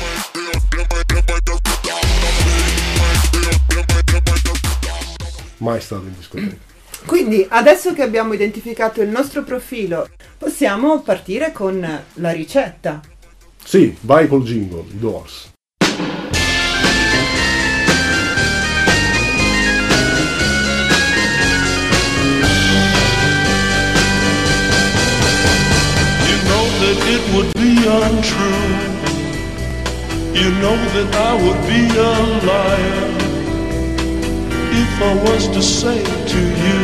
Mai stato in discoteca. Quindi, adesso che abbiamo identificato il nostro profilo, possiamo partire con la ricetta. Sì, vai col jingle, i Doors. You know that it would be untrue. You know that I would be a liar if I was to say to you,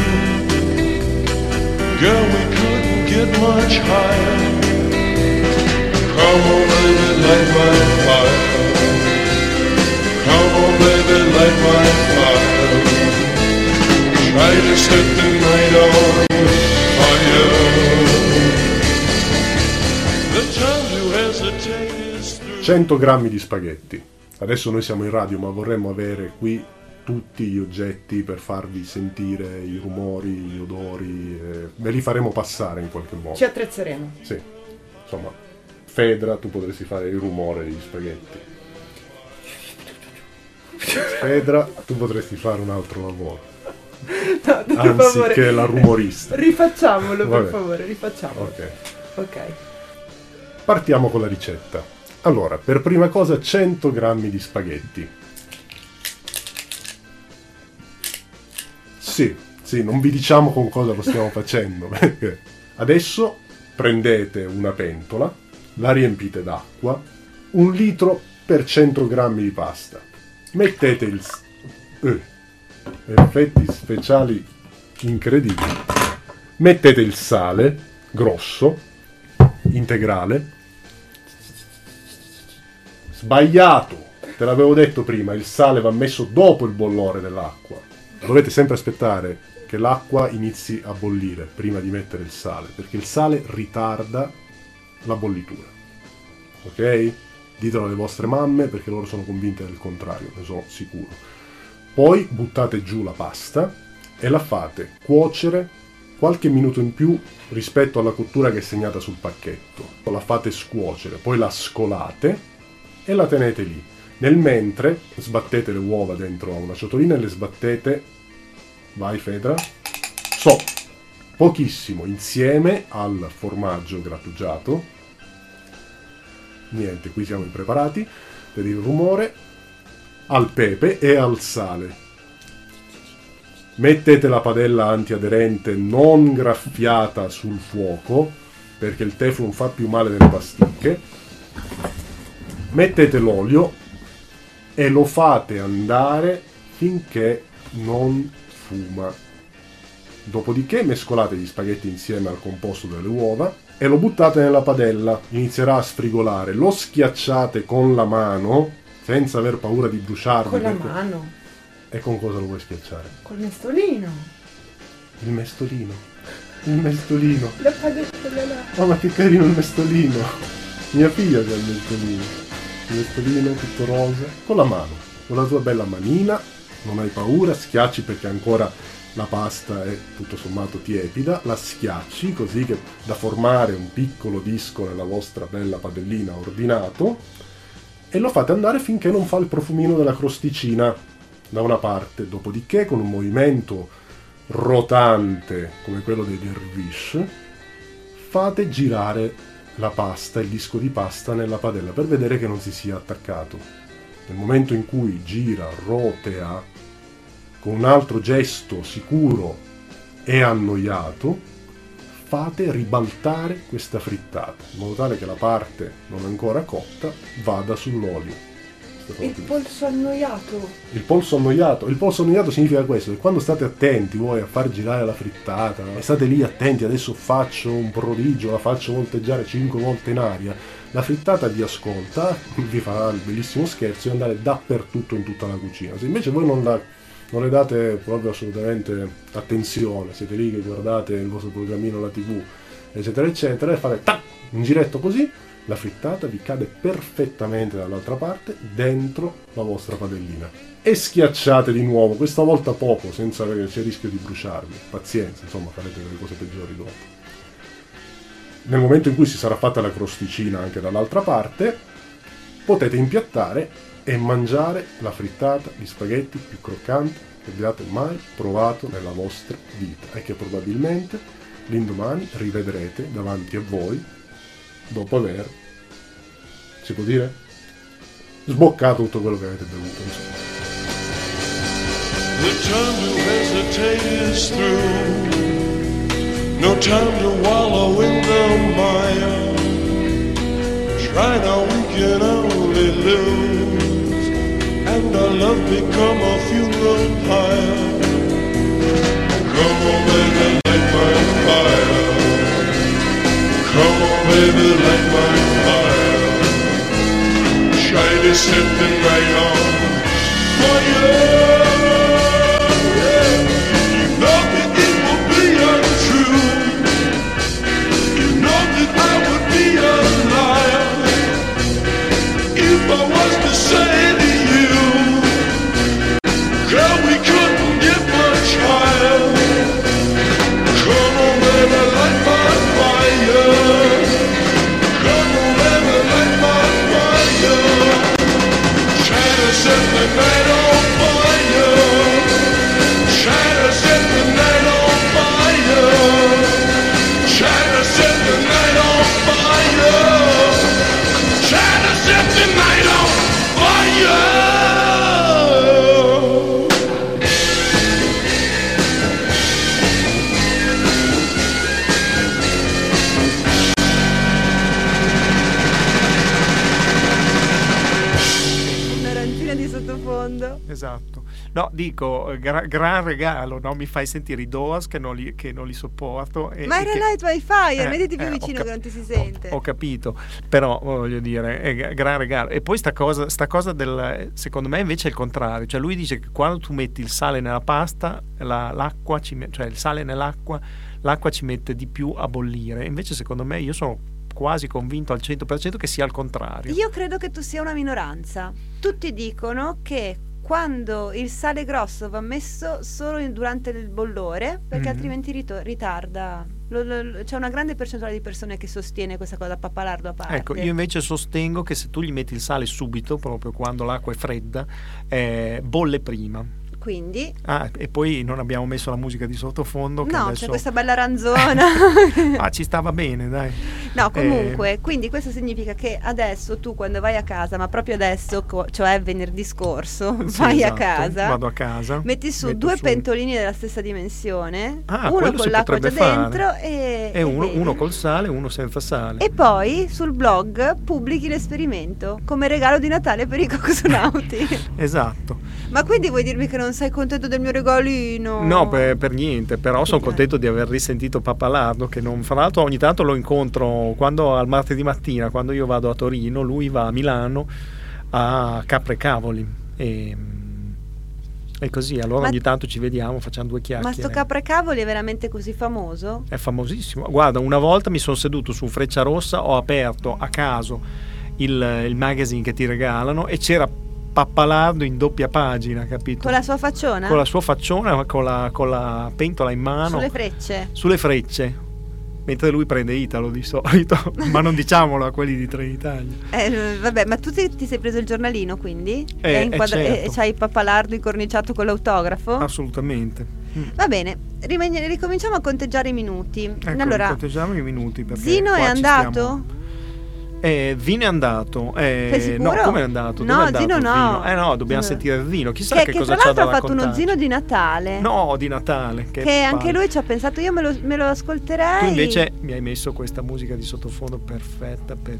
girl, we couldn't get much higher. Come on, baby, light my fire. Come on, baby, light my fire. Try to set the night on fire. The time to hesitate is through. 100 grammi di spaghetti. Adesso noi siamo in radio, ma vorremmo avere qui tutti gli oggetti per farvi sentire i rumori, gli odori, ve li faremo passare in qualche modo. Ci attrezzeremo. Sì, insomma, Fedra, tu potresti fare il rumore degli spaghetti. Fedra, tu potresti fare un altro lavoro. per favore. Anziché la rumorista. Rifacciamolo, Vabbè. per favore, rifacciamolo. Ok. Partiamo con la ricetta. Allora, per prima cosa 100 grammi di spaghetti. Sì, non vi diciamo con cosa lo stiamo facendo, perché adesso prendete una pentola, la riempite d'acqua, 1 litro per 100 grammi di pasta. Mettete il... effetti speciali incredibili. Mettete il sale grosso, integrale. Sbagliato! Te l'avevo detto prima, il sale va messo dopo il bollore dell'acqua. Dovete sempre aspettare che l'acqua inizi a bollire prima di mettere il sale, perché il sale ritarda la bollitura. Ok? Ditelo alle vostre mamme, perché loro sono convinte del contrario, ne sono sicuro. Poi buttate giù la pasta e la fate cuocere qualche minuto in più rispetto alla cottura che è segnata sul pacchetto. La fate scuocere, poi la scolate e la tenete lì. Nel mentre sbattete le uova dentro a una ciotolina e le sbattete, vai Fedra, pochissimo, insieme al formaggio grattugiato. Niente, qui siamo impreparati per il rumore, al pepe e al sale. Mettete la padella antiaderente non graffiata sul fuoco, perché il teflon fa più male delle pasticche. Mettete l'olio e lo fate andare finché non fuma. Dopodiché mescolate gli spaghetti insieme al composto delle uova e lo buttate nella padella. Inizierà a sfrigolare. Lo schiacciate con la mano senza aver paura di bruciarvi. Con la mano. E con cosa lo vuoi schiacciare? Col mestolino. Il mestolino. Il mestolino. La padella. Oh, ma che carino il mestolino. Mia figlia c'ha il mestolino. Il mestolino tutto rosa. Con la mano. Con la tua bella manina. Non hai paura. Schiacci perché ancora la pasta è tutto sommato tiepida. La schiacci così che da formare un piccolo disco nella vostra bella padellina ordinato. E lo fate andare finché non fa il profumino della crosticina da una parte. Dopodiché con un movimento rotante come quello dei dervish fate girare la pasta, il disco di pasta nella padella per vedere che non si sia attaccato. Nel momento in cui gira, rotea, con un altro gesto sicuro e annoiato, fate ribaltare questa frittata, in modo tale che la parte non ancora cotta vada sull'olio. Il polso annoiato. Il polso annoiato significa questo, che quando state attenti voi a far girare la frittata e state lì attenti, adesso faccio un prodigio, la faccio volteggiare 5 volte in aria, la frittata vi ascolta, vi farà il bellissimo scherzo di andare dappertutto in tutta la cucina. Se invece voi non le date proprio assolutamente attenzione, siete lì che guardate il vostro programmino, la TV, eccetera eccetera, e fate tac, un giretto così, la frittata vi cade perfettamente dall'altra parte dentro la vostra padellina. E schiacciate di nuovo, questa volta poco, senza che c'è il rischio di bruciarvi. Pazienza, insomma, farete delle cose peggiori dopo. Nel momento in cui si sarà fatta la crosticina anche dall'altra parte, potete impiattare e mangiare la frittata di spaghetti più croccante che abbiate mai provato nella vostra vita e che probabilmente l'indomani rivedrete davanti a voi dopo aver, si può dire, sboccato tutto quello che avete bevuto, insomma. The time to hesitate is through. No time to wallow in the mire. Try now, we can only lose, and our love become a funeral pyre. Come on, baby, light my fire. Come on, baby, light my fire. Shiny setting right on fire. You know that it will be untrue. You know that I would be a liar if I was to say to you, girl, we couldn't get Esatto. No, dico, gran regalo, no? Mi fai sentire i Doors che non li sopporto. Ma era Night by Fire, mettiti più vicino che non ti si sente. Ho capito, però voglio dire, è gran regalo. E poi sta cosa secondo me invece è il contrario. Cioè lui dice che quando tu metti il sale nella pasta, l'acqua cioè il sale nell'acqua, l'acqua ci mette di più a bollire. Invece secondo me, io sono quasi convinto al 100% che sia al contrario. Io credo che tu sia una minoranza. Tutti dicono che quando il sale grosso va messo solo durante il bollore, perché altrimenti ritarda. C'è una grande percentuale di persone che sostiene questa cosa, pappalardo a parte. Ecco, io invece sostengo che se tu gli metti il sale subito, proprio quando l'acqua è fredda, bolle prima. Quindi e poi non abbiamo messo la musica di sottofondo che adesso... c'è questa bella ranzona. Ci stava bene, dai. No, comunque, quindi questo significa che adesso tu quando vai a casa, ma proprio adesso, cioè venerdì scorso, vai a casa, vado a casa, metti su due pentolini della stessa dimensione, uno quello con l'acqua già dentro e uno col sale e uno senza sale, e poi sul blog pubblichi l'esperimento come regalo di Natale per i coxonauti. Esatto. Ma quindi vuoi dirmi che non sei contento del mio regalino? No, per niente, però sono contento di aver risentito Pappalardo, che non, fra l'altro ogni tanto lo incontro quando al martedì mattina, quando io vado a Torino, lui va a Milano a Capre Cavoli e così, allora ogni tanto ci vediamo, facciamo due chiacchiere. Ma sto Capre Cavoli è veramente così famoso? È famosissimo. Guarda, una volta mi sono seduto su Frecciarossa, ho aperto a caso il magazine che ti regalano e c'era Pappalardo in doppia pagina, capito? Con la sua facciona? Con la sua facciona, con la pentola in mano. Sulle frecce, mentre lui prende Italo di solito, ma non diciamolo a quelli di Trenitalia. Vabbè, ma tu ti sei preso il giornalino, quindi? Certo. E c'hai Pappalardo incorniciato con l'autografo? Assolutamente. Va bene, ricominciamo a conteggiare i minuti. Ecco, allora, conteggiamo i minuti. Zino è andato? Vino è andato. Sei sicuro? No, come è andato? No, dov'è andato Zino no. Vino? No, dobbiamo sentire il Vino. Chissà che cosa tra c'ha da l'altro ha fatto raccontare. uno Zino di Natale. No, di Natale. Che anche lui ci ha pensato, io me lo ascolterei. Tu invece mi hai messo questa musica di sottofondo perfetta per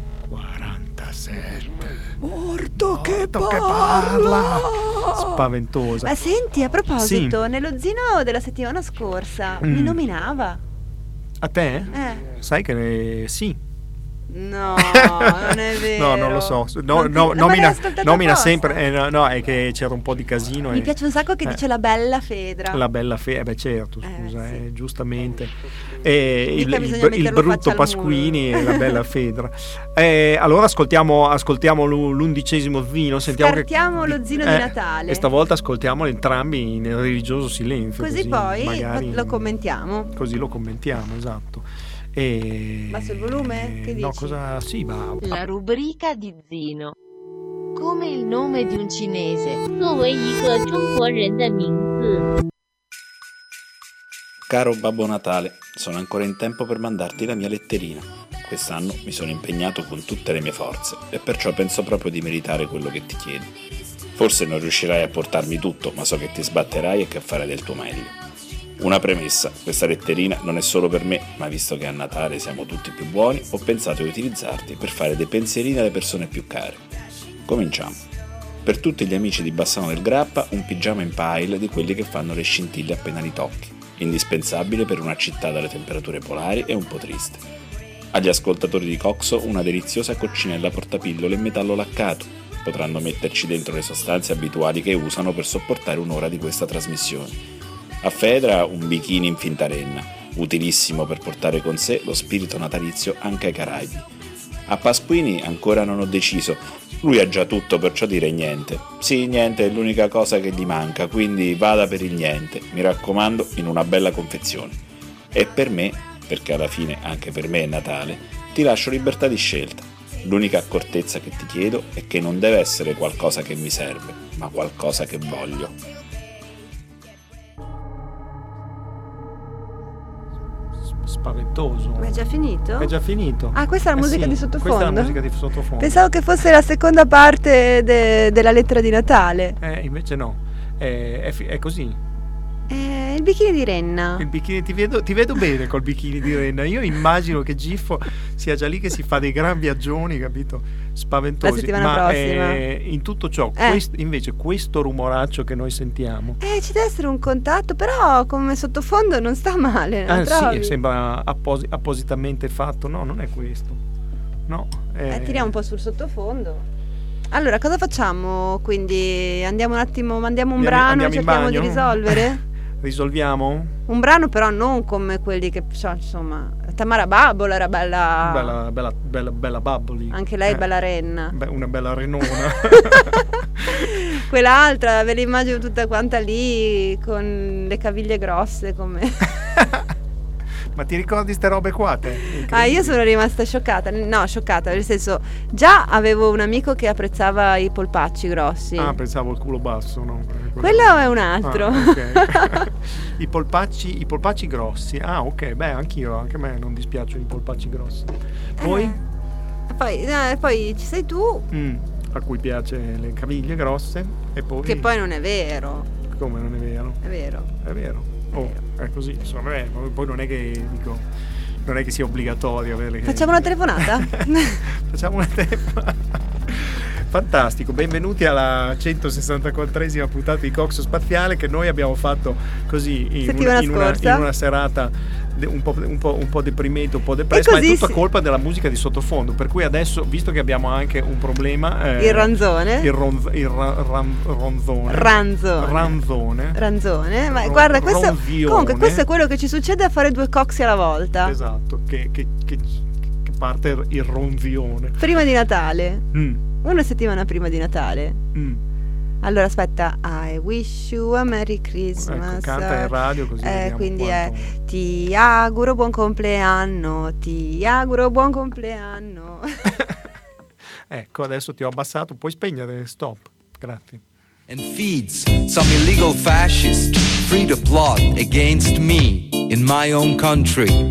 47. Morto che parla. Spaventosa. Ma senti, a proposito, nello Zino della settimana scorsa mi nominava. A te? Sai che sì. No, non è vero. No, non lo so. Nomina sempre. No, è che c'era un po' di casino. Mi piace un sacco che dice la bella Fedra. La bella Fedra, beh certo, scusa, giustamente. Il brutto Pasquini e la bella Fedra. Allora ascoltiamo l'11° Vino. Scartiamo lo Zino di Natale. E stavolta ascoltiamolo entrambi in religioso silenzio. Così poi lo commentiamo. Così lo commentiamo, esatto. Basso il volume? Che dici? No, cosa? Sì, va. La rubrica di Zino. Come il nome di un cinese. Caro Babbo Natale, sono ancora in tempo per mandarti la mia letterina. Quest'anno mi sono impegnato con tutte le mie forze e perciò penso proprio di meritare quello che ti chiedi. Forse non riuscirai a portarmi tutto, ma so che ti sbatterai e che farai del tuo meglio. Una premessa, questa letterina non è solo per me, ma visto che a Natale siamo tutti più buoni, ho pensato di utilizzarti per fare dei pensierini alle persone più care. Cominciamo. Per tutti gli amici di Bassano del Grappa, un pigiama in pile di quelli che fanno le scintille appena li tocchi, indispensabile per una città dalle temperature polari e un po' triste. Agli ascoltatori di Coxo una deliziosa coccinella portapillole in metallo laccato, potranno metterci dentro le sostanze abituali che usano per sopportare un'ora di questa trasmissione. A Fedra un bikini in finta renna, utilissimo per portare con sé lo spirito natalizio anche ai Caraibi. A Pasquini ancora non ho deciso, lui ha già tutto, perciò direi niente. Sì, niente è l'unica cosa che gli manca, quindi vada per il niente, mi raccomando, in una bella confezione. E per me, perché alla fine anche per me è Natale, ti lascio libertà di scelta. L'unica accortezza che ti chiedo è che non deve essere qualcosa che mi serve, ma qualcosa che voglio. Spaventoso. Ma è già finito? È già finito. Ah, questa è la musica di sottofondo? Questa è la musica di sottofondo. Pensavo che fosse la seconda parte della lettera di Natale. Invece no, è così. Il bikini di renna. Il bikini, ti vedo bene col bikini di renna. Io immagino che Giffo sia già lì che si fa dei gran viaggioni, capito? Spaventosi. La settimana prossima. In tutto ciò, invece questo rumoraccio che noi sentiamo. Ci deve essere un contatto, però come sottofondo non sta male. Non trovi? Sì, sembra appositamente fatto. No, non è questo. No. Tiriamo un po' sul sottofondo. Allora, cosa facciamo? Quindi andiamo un attimo, mandiamo un brano, cerchiamo di risolvere? Risolviamo? Un brano però non come quelli che insomma, Tamara Babbola era bella Babboli. Anche lei bella renna. Una bella renona. Quell'altra ve l'immagino tutta quanta lì con le caviglie grosse come Ma ti ricordi ste robe qua te? Io sono rimasta scioccata. No, scioccata, nel senso, già avevo un amico che apprezzava i polpacci grossi. Pensavo il culo basso, no? Quello è un altro. Okay. I polpacci grossi. Ok, beh, anch'io, anche a me non dispiacciono i polpacci grossi. Poi? Poi ci sei tu. A cui piace le caviglie grosse. E poi... Che poi non è vero. Come non è vero? È vero. È vero. È così, insomma, poi non è che sia obbligatorio averle. Facciamo una telefonata? Facciamo una telefonata. Fantastico, benvenuti alla 164esima puntata di Coxo Spaziale che noi abbiamo fatto così in una serata un po' deprimente, un po' depressa, ma è tutta colpa della musica di sottofondo, per cui adesso, visto che abbiamo anche un problema, il ranzone, ma guarda, comunque questo è quello che ci succede a fare 2 coxi alla volta. Esatto, che parte il ronzione prima di Natale. Una settimana prima di Natale. Allora aspetta, I wish you a Merry Christmas. Canta in radio così. Quindi ti auguro buon compleanno, ti auguro buon compleanno. Ecco, adesso ti ho abbassato, puoi spegnere, stop. Grazie. And feeds some illegal fascist free to plot against me in my own country.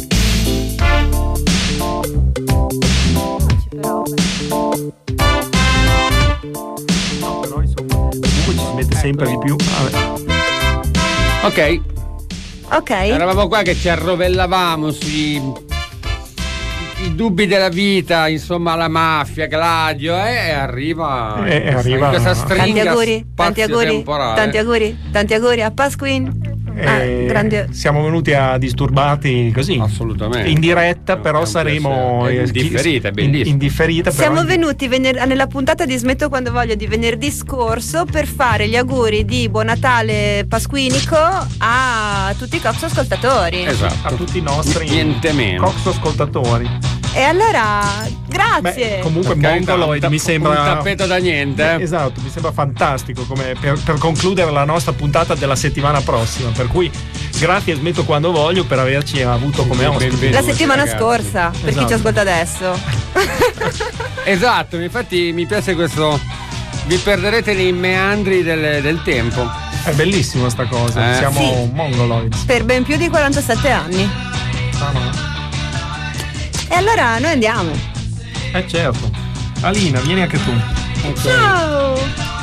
No, però insomma comunque ci si mette sempre di più. Ok, eravamo qua che ci arrovellavamo sui i dubbi della vita, insomma, la mafia, Gladio, e arriva questa stringa tanti auguri a Pasquin. Siamo venuti a disturbarti così, assolutamente in diretta, però saremo in differita. Siamo venuti nella puntata di Smetto quando voglio di venerdì scorso per fare gli auguri di Buon Natale pasquinico a tutti i Coxo ascoltatori. Esatto, a tutti i nostri niente meno Coxo ascoltatori. E allora grazie. Comunque Mongoloid mi sembra un tappeto da niente. Esatto, mi sembra fantastico come per concludere la nostra puntata della settimana prossima. Per cui grazie a Smetto quando voglio per averci avuto come ospite la settimana scorsa, per chi ci ascolta adesso. Esatto, infatti mi piace questo. Vi perderete nei meandri del tempo. È bellissimo sta cosa. Siamo Mongoloid per ben più di 47 anni. No. E allora noi andiamo. Certo. Alina, vieni anche tu. Okay. Ciao.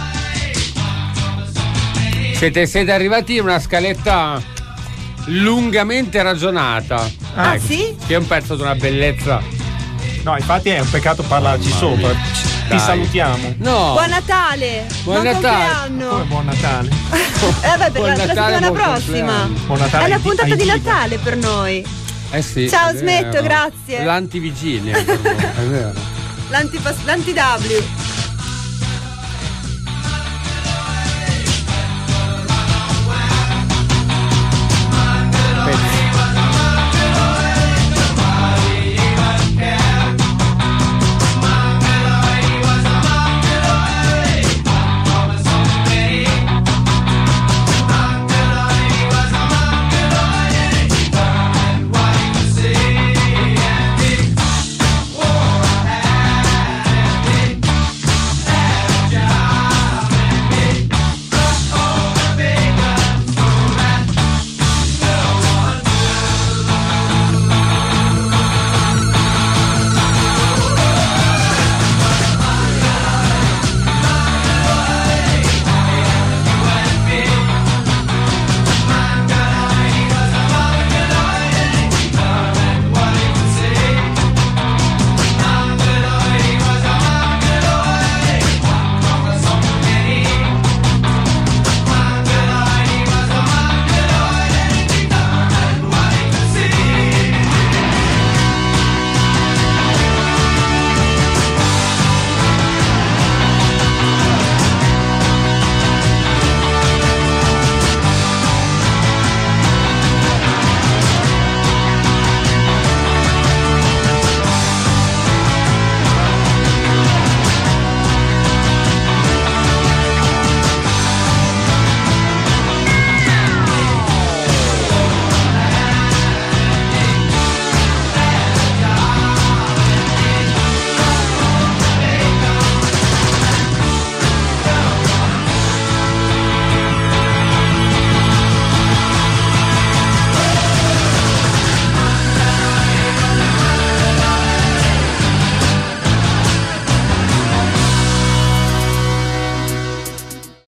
Siete arrivati in una scaletta lungamente ragionata. Ecco, sì? Che è un pezzo di una bellezza. No, infatti è un peccato parlarci sopra. Ti salutiamo. No. Buon Natale. Buon Natale. Come buon Natale? Per la settimana prossima. Buon Natale. È la puntata di Natale per noi. Sì. Ciao, Smetto, grazie. L'antivigilia. È vero. L'anti-W.